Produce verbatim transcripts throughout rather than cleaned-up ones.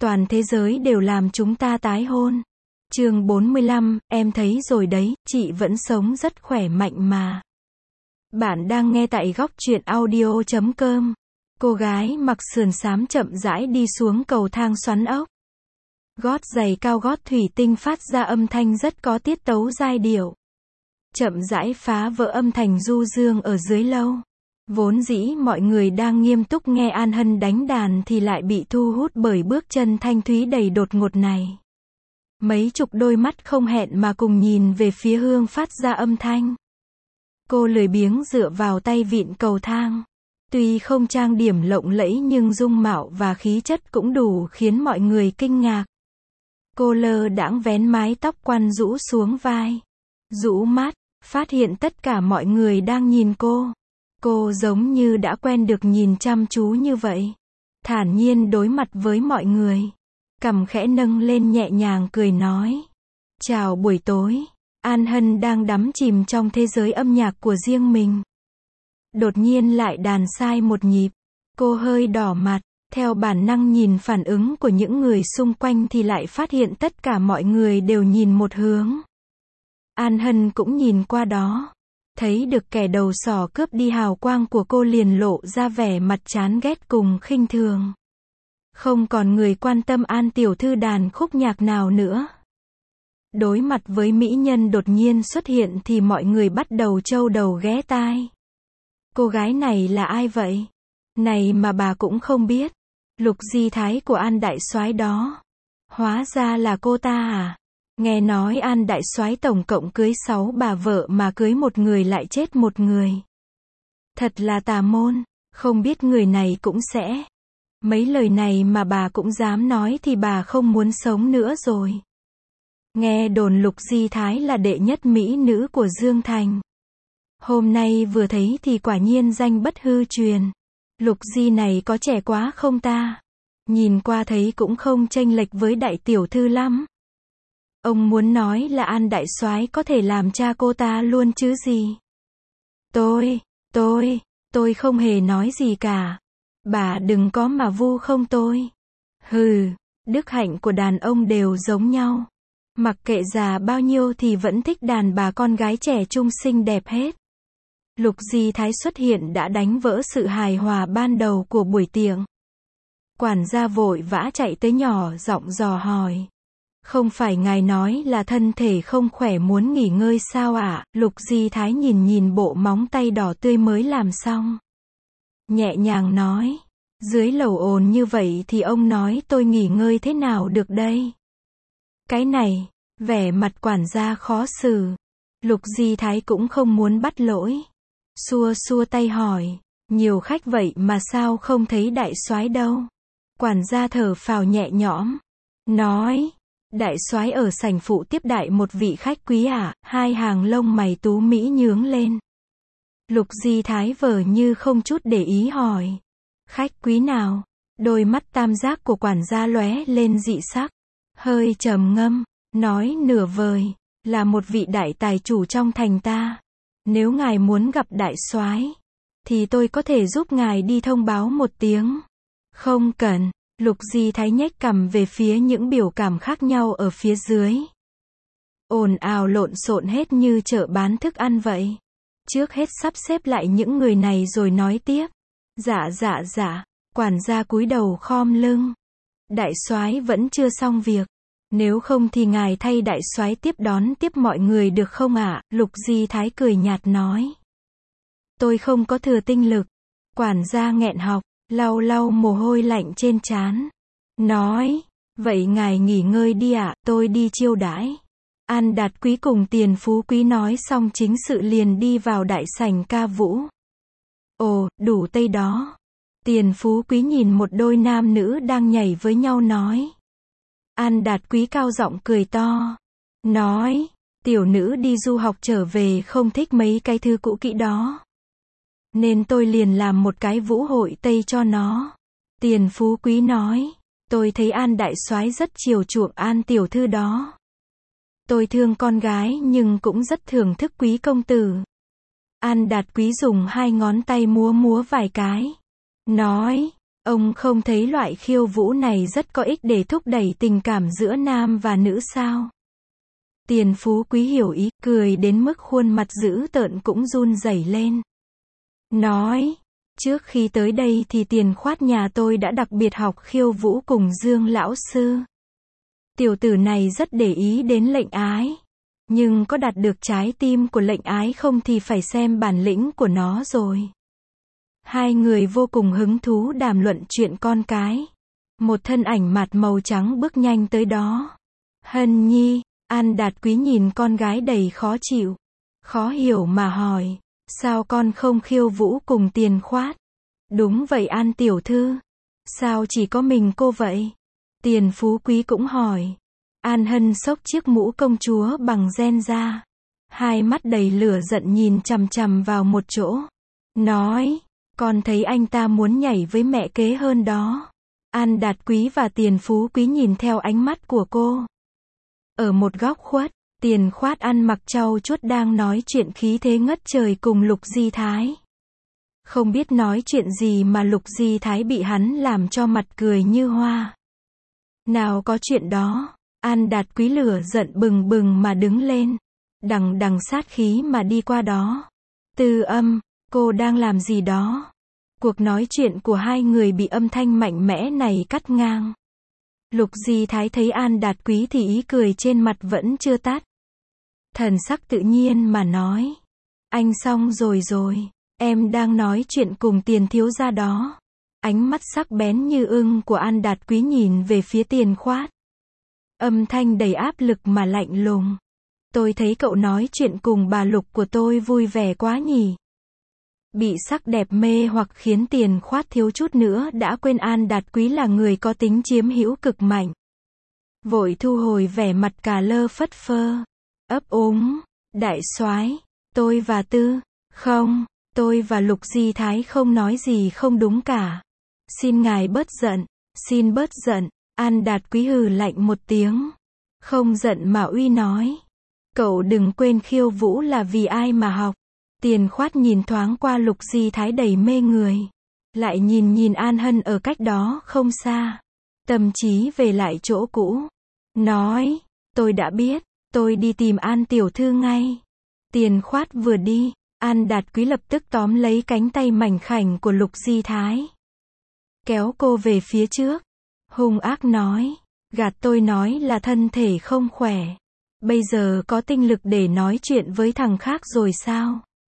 Toàn thế giới đều làm chúng ta tái hôn. Chương bốn mươi lăm, em thấy rồi đấy, chị vẫn sống rất khỏe mạnh mà. Bạn đang nghe tại góc truyện audio chấm com. Cô gái mặc sườn xám chậm rãi đi xuống cầu thang xoắn ốc. Gót giày cao gót thủy tinh phát ra âm thanh rất có tiết tấu giai điệu. Chậm rãi phá vỡ âm thanh du dương ở dưới lâu. Vốn dĩ mọi người đang nghiêm túc nghe An Hân đánh đàn thì lại bị thu hút bởi bước chân thanh thúy đầy đột ngột này. Mấy chục đôi mắt không hẹn mà cùng nhìn về phía Hương phát ra âm thanh. Cô lười biếng dựa vào tay vịn cầu thang. Tuy không trang điểm lộng lẫy nhưng dung mạo và khí chất cũng đủ khiến mọi người kinh ngạc. Cô lơ đãng vén mái tóc quăn rũ xuống vai. Rũ mắt, phát hiện tất cả mọi người đang nhìn cô. Cô giống như đã quen được nhìn chăm chú như vậy. Thản nhiên đối mặt với mọi người. Cằm khẽ nâng lên nhẹ nhàng cười nói. Chào buổi tối. An Hân đang đắm chìm trong thế giới âm nhạc của riêng mình. Đột nhiên lại đàn sai một nhịp. Cô hơi đỏ mặt. Theo bản năng nhìn phản ứng của những người xung quanh thì lại phát hiện tất cả mọi người đều nhìn một hướng. An Hân cũng nhìn qua đó. Thấy được kẻ đầu sỏ cướp đi hào quang của cô liền lộ ra vẻ mặt chán ghét cùng khinh thường. Không còn người quan tâm An tiểu thư đàn khúc nhạc nào nữa. Đối mặt với mỹ nhân đột nhiên xuất hiện thì mọi người bắt đầu trâu đầu ghé tai. Cô gái này là ai vậy? Này mà bà cũng không biết. Lục di thái của An đại soái đó. Hóa ra là cô ta à? Nghe nói An đại soái tổng cộng cưới sáu bà vợ mà cưới một người lại chết một người. Thật là tà môn, không biết người này cũng sẽ. Mấy lời này mà bà cũng dám nói thì bà không muốn sống nữa rồi. Nghe đồn Lục di thái là đệ nhất mỹ nữ của Dương Thành. Hôm nay vừa thấy thì quả nhiên danh bất hư truyền. Lục di này có trẻ quá không ta? Nhìn qua thấy cũng không chênh lệch với đại tiểu thư lắm. Ông muốn nói là An đại soái có thể làm cha cô ta luôn chứ gì. Tôi, tôi, tôi không hề nói gì cả. Bà đừng có mà vu không tôi. Hừ, đức hạnh của đàn ông đều giống nhau. Mặc kệ già bao nhiêu thì vẫn thích đàn bà con gái trẻ trung xinh đẹp hết. Lục di thái xuất hiện đã đánh vỡ sự hài hòa ban đầu của buổi tiệc. Quản gia vội vã chạy tới nhỏ giọng dò hỏi. Không phải ngài nói là thân thể không khỏe muốn nghỉ ngơi sao ạ? À? Lục di thái nhìn nhìn bộ móng tay đỏ tươi mới làm xong. Nhẹ nhàng nói. Dưới lầu ồn như vậy thì ông nói tôi nghỉ ngơi thế nào được đây? Cái này, vẻ mặt quản gia khó xử. Lục di thái cũng không muốn bắt lỗi. Xua xua tay hỏi. Nhiều khách vậy mà sao không thấy đại soái đâu? Quản gia thở phào nhẹ nhõm. Nói. Đại soái ở sảnh phụ tiếp đại một vị khách quý à? Hai hàng lông mày tú mỹ nhướng lên. Lục di thái vờ như không chút để ý hỏi. Khách quý nào? Đôi mắt tam giác của quản gia lóe lên dị sắc. Hơi trầm ngâm. Nói nửa vời. Là một vị đại tài chủ trong thành ta. Nếu ngài muốn gặp đại soái thì tôi có thể giúp ngài đi thông báo một tiếng. Không cần. Lục di thái nhếch cằm về phía những biểu cảm khác nhau ở phía dưới. Ồn ào lộn xộn hết như chợ bán thức ăn vậy. Trước hết sắp xếp lại những người này rồi nói tiếp. Dạ dạ dạ. Quản gia cúi đầu khom lưng. Đại soái vẫn chưa xong việc. Nếu không thì ngài thay đại soái tiếp đón tiếp mọi người được không ạ? À? Lục di thái cười nhạt nói. Tôi không có thừa tinh lực. Quản gia nghẹn họng. Lau lau mồ hôi lạnh trên trán. Nói, vậy ngài nghỉ ngơi đi ạ, à, tôi đi chiêu đãi. An Đạt quý cùng Tiền Phú quý nói xong chính sự liền đi vào đại sảnh ca vũ. Ồ, đủ tây đó. Tiền Phú quý nhìn một đôi nam nữ đang nhảy với nhau nói. An Đạt quý cao giọng cười to. Nói, tiểu nữ đi du học trở về không thích mấy cái thư cũ kỹ đó. Nên tôi liền làm một cái vũ hội tây cho nó. Tiền Phú quý nói. Tôi thấy An đại soái rất chiều chuộng An tiểu thư đó. Tôi thương con gái nhưng cũng rất thưởng thức quý công tử. An Đạt quý dùng hai ngón tay múa múa vài cái. Nói. Ông không thấy loại khiêu vũ này rất có ích để thúc đẩy tình cảm giữa nam và nữ sao? Tiền Phú Quý hiểu ý, cười đến mức khuôn mặt dữ tợn cũng run rẩy lên. Nói, trước khi tới đây thì Tiền Khoát nhà tôi đã đặc biệt học khiêu vũ cùng Dương lão sư. Tiểu tử này rất để ý đến lệnh ái. Nhưng có đạt được trái tim của lệnh ái không thì phải xem bản lĩnh của nó rồi. Hai người vô cùng hứng thú đàm luận chuyện con cái. Một thân ảnh mặt màu trắng bước nhanh tới đó. Hân Nhi, An Đạt Quý nhìn con gái đầy khó chịu. Khó hiểu mà hỏi, sao con không khiêu vũ cùng Tiền Khoát? Đúng vậy An tiểu thư. Sao chỉ có mình cô vậy? Tiền Phú Quý cũng hỏi. An Hân xốc chiếc mũ công chúa bằng ren ra. Hai mắt đầy lửa giận nhìn chằm chằm vào một chỗ. Nói, con thấy anh ta muốn nhảy với mẹ kế hơn đó. An Đạt Quý và Tiền Phú Quý nhìn theo ánh mắt của cô. Ở một góc khuất, Tiền Khoát ăn mặc trau chuốt đang nói chuyện khí thế ngất trời cùng Lục Di Thái. Không biết nói chuyện gì mà Lục Di Thái bị hắn làm cho mặt cười như hoa. Nào có chuyện đó. An Đạt Quý lửa giận bừng bừng mà đứng lên. Đằng đằng sát khí mà đi qua đó. Tư Âm, cô đang làm gì đó? Cuộc nói chuyện của hai người bị âm thanh mạnh mẽ này cắt ngang. Lục Di Thái thấy An Đạt Quý thì ý cười trên mặt vẫn chưa tắt. Thần sắc tự nhiên mà nói. Anh xong rồi rồi, em đang nói chuyện cùng Tiền thiếu gia đó. Ánh mắt sắc bén như ưng của An Đạt Quý nhìn về phía Tiền Khoát. Âm thanh đầy áp lực mà lạnh lùng. Tôi thấy cậu nói chuyện cùng bà Lục của tôi vui vẻ quá nhỉ. Bị sắc đẹp mê hoặc khiến Tiền Khoát thiếu chút nữa đã quên An Đạt Quý là người có tính chiếm hữu cực mạnh. Vội thu hồi vẻ mặt cà lơ phất phơ. Ấp úng, đại soái, tôi và Tư, không, tôi và Lục Di Thái không nói gì không đúng cả. Xin ngài bớt giận, xin bớt giận. An Đạt Quý hừ lạnh một tiếng. Không giận mà uy nói. Cậu đừng quên khiêu vũ là vì ai mà học. Tiền Khoát nhìn thoáng qua Lục Di Thái đầy mê người. Lại nhìn nhìn An Hân ở cách đó không xa. Tâm trí về lại chỗ cũ. Nói, tôi đã biết, tôi đi tìm An tiểu thư ngay. Tiền Khoát vừa đi, An Đạt Quý lập tức tóm lấy cánh tay mảnh khảnh của Lục Di Thái. Kéo cô về phía trước. Hung ác nói, gạt tôi nói là thân thể không khỏe. Bây giờ có tinh lực để nói chuyện với thằng khác rồi sao?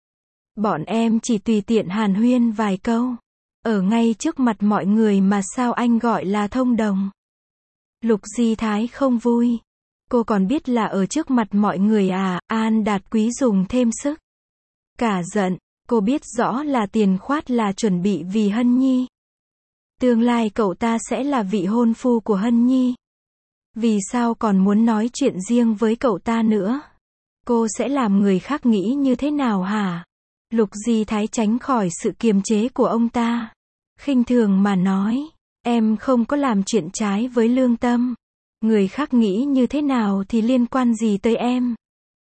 Bọn em chỉ tùy tiện hàn huyên vài câu. Ở ngay trước mặt mọi người mà sao anh gọi là thông đồng? Lục Di Thái không vui. Cô còn biết là ở trước mặt mọi người à? An Đạt Quý dùng thêm sức. Cả giận, cô biết rõ là Tiền Khoát là chuẩn bị vì Hân Nhi. Tương lai cậu ta sẽ là vị hôn phu của Hân Nhi. Vì sao còn muốn nói chuyện riêng với cậu ta nữa? Cô sẽ làm người khác nghĩ như thế nào hả? Lục Di Thái tránh khỏi sự kiềm chế của ông ta. Khinh thường mà nói, em không có làm chuyện trái với lương tâm. Người khác nghĩ như thế nào thì liên quan gì tới em?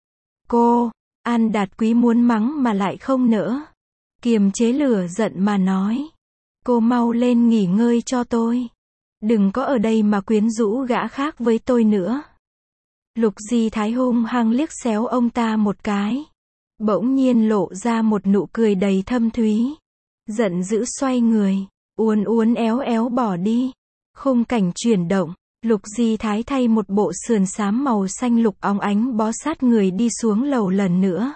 Cô, An Đạt Quý muốn mắng mà lại không nỡ. Kiềm chế lửa giận mà nói. Cô mau lên nghỉ ngơi cho tôi. Đừng có ở đây mà quyến rũ gã khác với tôi nữa. Lục Di Thái hung hăng liếc xéo ông ta một cái. Bỗng nhiên lộ ra một nụ cười đầy thâm thúy. Giận dữ xoay người, uốn uốn éo éo bỏ đi. Khung cảnh chuyển động, Lục Di Thái thay một bộ sườn xám màu xanh lục óng ánh bó sát người đi xuống lầu lần nữa.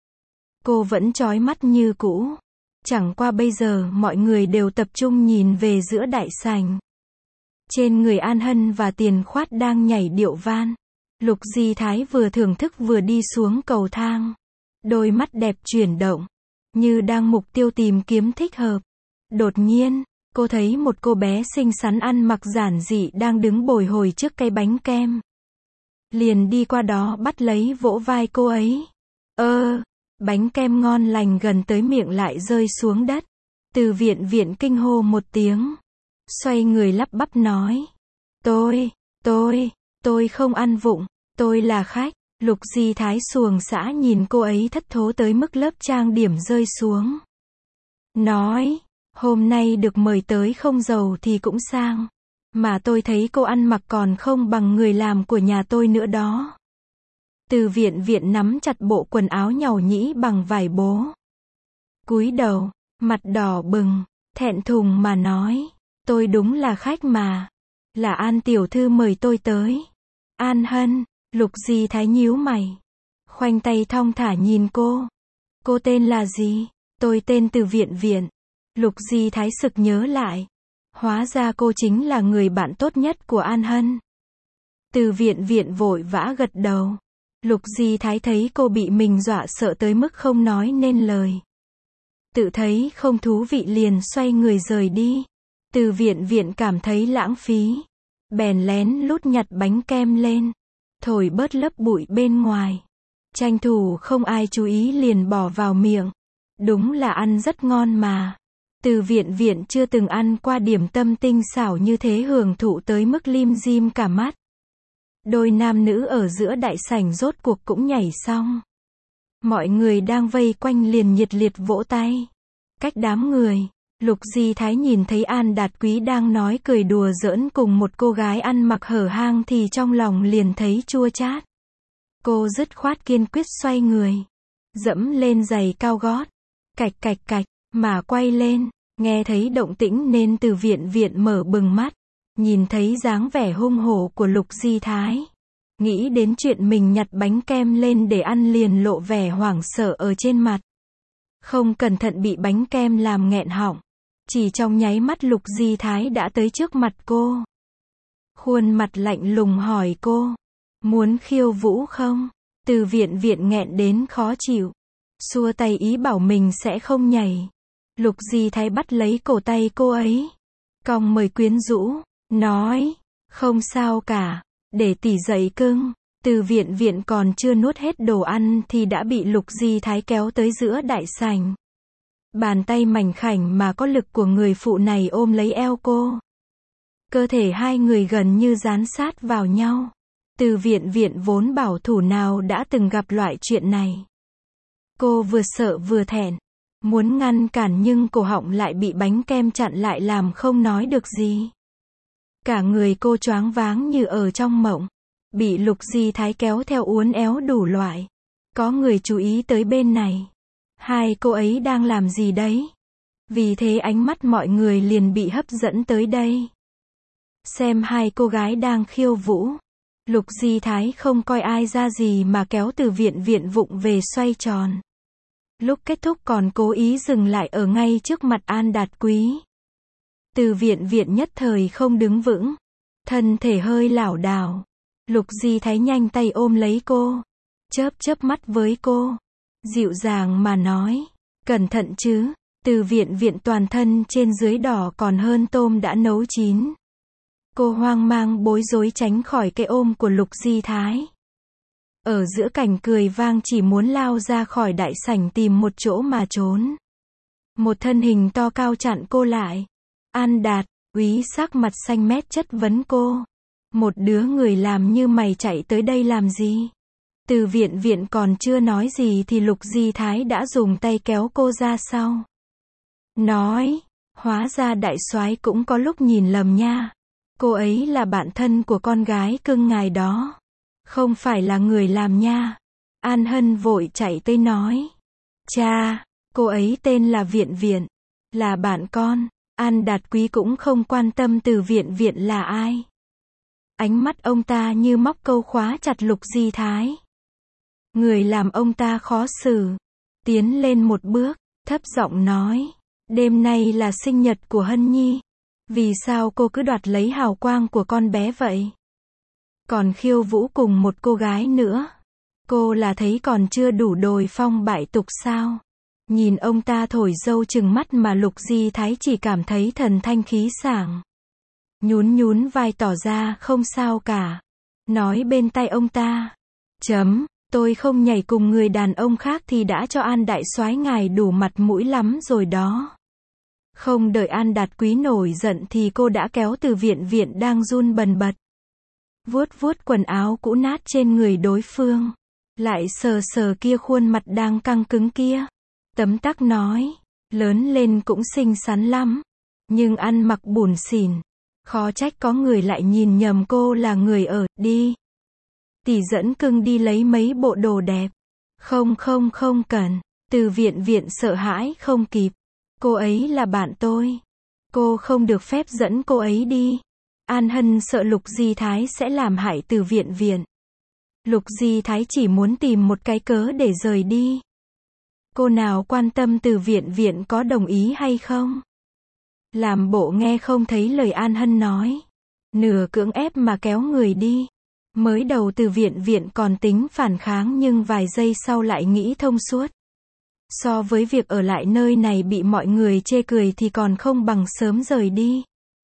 Cô vẫn chói mắt như cũ. Chẳng qua bây giờ mọi người đều tập trung nhìn về giữa đại sảnh. Trên người An Hân và Tiền Khoát đang nhảy điệu van. Lục Di Thái vừa thưởng thức vừa đi xuống cầu thang. Đôi mắt đẹp chuyển động, như đang mục tiêu tìm kiếm thích hợp. Đột nhiên, cô thấy một cô bé xinh xắn ăn mặc giản dị đang đứng bồi hồi trước cây bánh kem. Liền đi qua đó bắt lấy vỗ vai cô ấy. Ơ, bánh kem ngon lành gần tới miệng lại rơi xuống đất. Từ Viện Viện kinh hô một tiếng. Xoay người lắp bắp nói. Tôi, tôi, tôi không ăn vụng, tôi là khách. Lục Di Thái xuồng xã nhìn cô ấy thất thố tới mức lớp trang điểm rơi xuống. Nói, Hôm nay được mời tới không giàu thì cũng sang. Mà tôi thấy cô ăn mặc còn không bằng người làm của nhà tôi nữa đó. Từ Viện Viện nắm chặt bộ quần áo nhàu nhĩ bằng vải bố. Cúi đầu, mặt đỏ bừng, thẹn thùng mà nói. Tôi đúng là khách mà. Là An tiểu thư mời tôi tới. An Hân, Lục Di Thái nhíu mày. Khoanh tay thong thả nhìn cô. Cô tên là gì? Tôi tên Từ Viện Viện. Lục Di Thái sực nhớ lại. Hóa ra cô chính là người bạn tốt nhất của An Hân. Từ Viện Viện vội vã gật đầu. Lục Di Thái thấy cô bị mình dọa sợ tới mức không nói nên lời. Tự thấy không thú vị liền xoay người rời đi. Từ Viện Viện cảm thấy lãng phí. Bèn lén lút nhặt bánh kem lên. Thổi bớt lớp bụi bên ngoài. Tranh thủ không ai chú ý liền bỏ vào miệng. Đúng là ăn rất ngon mà. Từ Viện Viện chưa từng ăn qua điểm tâm tinh xảo như thế, hưởng thụ tới mức lim dim cả mắt. Đôi nam nữ ở giữa đại sảnh rốt cuộc cũng nhảy xong. Mọi người đang vây quanh liền nhiệt liệt vỗ tay. Cách đám người, Lục Di Thái nhìn thấy An Đạt Quý đang nói cười đùa giỡn cùng một cô gái ăn mặc hở hang thì trong lòng liền thấy chua chát. Cô dứt khoát kiên quyết xoay người. Dẫm lên giày cao gót. Cạch cạch cạch, mà quay lên. Nghe thấy động tĩnh nên Từ Viện Viện mở bừng mắt. Nhìn thấy dáng vẻ hung hổ của Lục Di Thái. Nghĩ đến chuyện mình nhặt bánh kem lên để ăn liền lộ vẻ hoảng sợ ở trên mặt. Không cẩn thận bị bánh kem làm nghẹn họng. Chỉ trong nháy mắt Lục Di Thái đã tới trước mặt cô. Khuôn mặt lạnh lùng hỏi cô. Muốn khiêu vũ không? Từ Viện Viện nghẹn đến khó chịu. Xua tay ý bảo mình sẽ không nhảy. Lục Di Thái bắt lấy cổ tay cô ấy. Cong mời quyến rũ. Nói. Không sao cả. Để tỉ dậy cưng. Từ Viện Viện còn chưa nuốt hết đồ ăn thì đã bị Lục Di Thái kéo tới giữa đại sảnh. Bàn tay mảnh khảnh mà có lực của người phụ này ôm lấy eo cô. Cơ thể hai người gần như dán sát vào nhau. Từ Viện Viện vốn bảo thủ nào đã từng gặp loại chuyện này. Cô vừa sợ vừa thẹn. Muốn ngăn cản nhưng cổ họng lại bị bánh kem chặn lại làm không nói được gì. Cả người cô choáng váng như ở trong mộng. Bị Lục Di Thái kéo theo uốn éo đủ loại. Có người chú ý tới bên này. Hai cô ấy đang làm gì đấy? Vì thế ánh mắt mọi người liền bị hấp dẫn tới đây. Xem hai cô gái đang khiêu vũ. Lục Di Thái không coi ai ra gì mà kéo Từ Viện Viện vụng về xoay tròn. Lúc kết thúc còn cố ý dừng lại ở ngay trước mặt An Đạt Quý. Từ Viện Viện nhất thời không đứng vững. Thân thể hơi lảo đảo. Lục Di Thái nhanh tay ôm lấy cô. Chớp chớp mắt với cô. Dịu dàng mà nói. Cẩn thận chứ. Từ Viện Viện toàn thân trên dưới đỏ còn hơn tôm đã nấu chín. Cô hoang mang bối rối tránh khỏi cái ôm của Lục Di Thái. Ở giữa cảnh cười vang chỉ muốn lao ra khỏi đại sảnh tìm một chỗ mà trốn. Một thân hình to cao chặn cô lại. An Đạt Quý sắc mặt xanh mét chất vấn cô. Một đứa người làm như mày chạy tới đây làm gì? Từ Viện Viện còn chưa nói gì thì Lục Di Thái đã dùng tay kéo cô ra sau. Nói, hóa ra đại soái cũng có lúc nhìn lầm nha. Cô ấy là bạn thân của con gái cưng ngài đó. Không phải là người làm nha. An Hân vội chạy tới nói. Cha, cô ấy tên là Viện Viện. Là bạn con. An Đạt Quý cũng không quan tâm Từ Viện Viện là ai. Ánh mắt ông ta như móc câu khóa chặt Lục Di Thái. Người làm ông ta khó xử. Tiến lên một bước, thấp giọng nói. Đêm nay là sinh nhật của Hân Nhi. Vì sao cô cứ đoạt lấy hào quang của con bé vậy? Còn khiêu vũ cùng một cô gái nữa. Cô là thấy còn chưa đủ đồi phong bại tục sao? Nhìn ông ta thổi dâu chừng mắt mà Lục Di Thái chỉ cảm thấy thần thanh khí sảng. Nhún nhún vai tỏ ra không sao cả. Nói bên tai ông ta. Chấm, tôi không nhảy cùng người đàn ông khác thì đã cho An đại soái ngài đủ mặt mũi lắm rồi đó. Không đợi An Đạt Quý nổi giận thì cô đã kéo Từ Viện Viện đang run bần bật. Vuốt vuốt quần áo cũ nát trên người đối phương. Lại sờ sờ kia khuôn mặt đang căng cứng kia. Tấm tắc nói. Lớn lên cũng xinh xắn lắm, nhưng ăn mặc bủn xỉn. Khó trách có người lại nhìn nhầm cô là người ở, đi. Tỷ dẫn cưng đi lấy mấy bộ đồ đẹp. Không không không cần. Từ viện viện sợ hãi không kịp. Cô ấy là bạn tôi. Cô không được phép dẫn cô ấy đi. An Hân sợ Lục Di Thái sẽ làm hại Từ viện viện. Lục Di Thái chỉ muốn tìm một cái cớ để rời đi. Cô nào quan tâm Từ viện viện có đồng ý hay không? Làm bộ nghe không thấy lời An Hân nói. Nửa cưỡng ép mà kéo người đi. Mới đầu Từ viện viện còn tính phản kháng nhưng vài giây sau lại nghĩ thông suốt. So với việc ở lại nơi này bị mọi người chê cười thì còn không bằng sớm rời đi.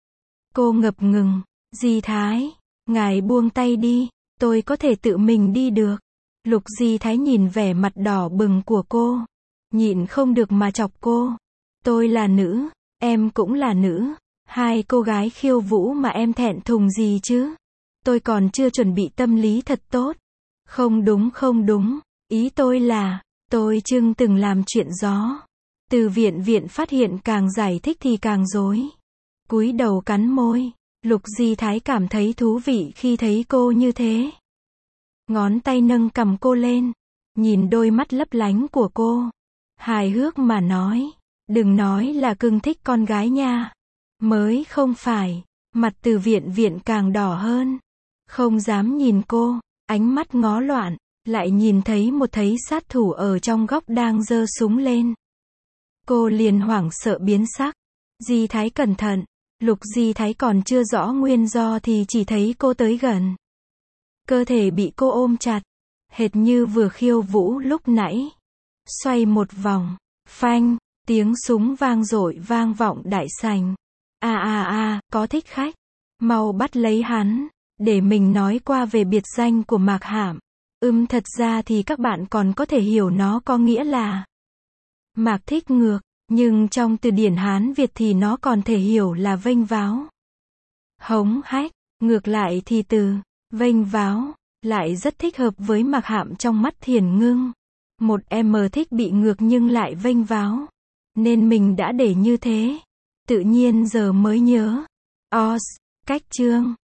Cô ngập ngừng. Di Thái, ngài buông tay đi, tôi có thể tự mình đi được. Lục Di Thái nhìn vẻ mặt đỏ bừng của cô. Nhịn không được mà chọc cô. Tôi là nữ, em cũng là nữ. Hai cô gái khiêu vũ mà em thẹn thùng gì chứ? Tôi còn chưa chuẩn bị tâm lý thật tốt. Không đúng không đúng, ý tôi là, tôi chưa từng làm chuyện gió. Từ viện viện phát hiện càng giải thích thì càng rối. Cúi đầu cắn môi. Lục Di Thái cảm thấy thú vị khi thấy cô như thế. Ngón tay nâng cầm cô lên. Nhìn đôi mắt lấp lánh của cô. Hài hước mà nói. Đừng nói là cưng thích con gái nha. Mới không phải. Mặt Từ viện viện càng đỏ hơn. Không dám nhìn cô. Ánh mắt ngó loạn. Lại nhìn thấy một thấy sát thủ ở trong góc đang giơ súng lên. Cô liền hoảng sợ biến sắc. Di Thái cẩn thận. Lục Di Thái còn chưa rõ nguyên do thì chỉ thấy cô tới gần. Cơ thể bị cô ôm chặt. Hệt như vừa khiêu vũ lúc nãy. Xoay một vòng. Phanh. Tiếng súng vang dội vang vọng đại sảnh. À à à, có thích khách. Mau bắt lấy hắn. Để mình nói qua về biệt danh của Mạc Hạm. Ừm thật ra thì các bạn còn có thể hiểu nó có nghĩa là Mạc thích ngược. Nhưng trong từ điển Hán Việt thì nó còn thể hiểu là vênh váo. Hống hách. Ngược lại thì từ vênh váo lại rất thích hợp với Mạc Hạm trong mắt Thiền Ngưng. Một em thích bị ngược nhưng lại vênh váo. Nên mình đã để như thế. Tự nhiên giờ mới nhớ. Os. Cách chương.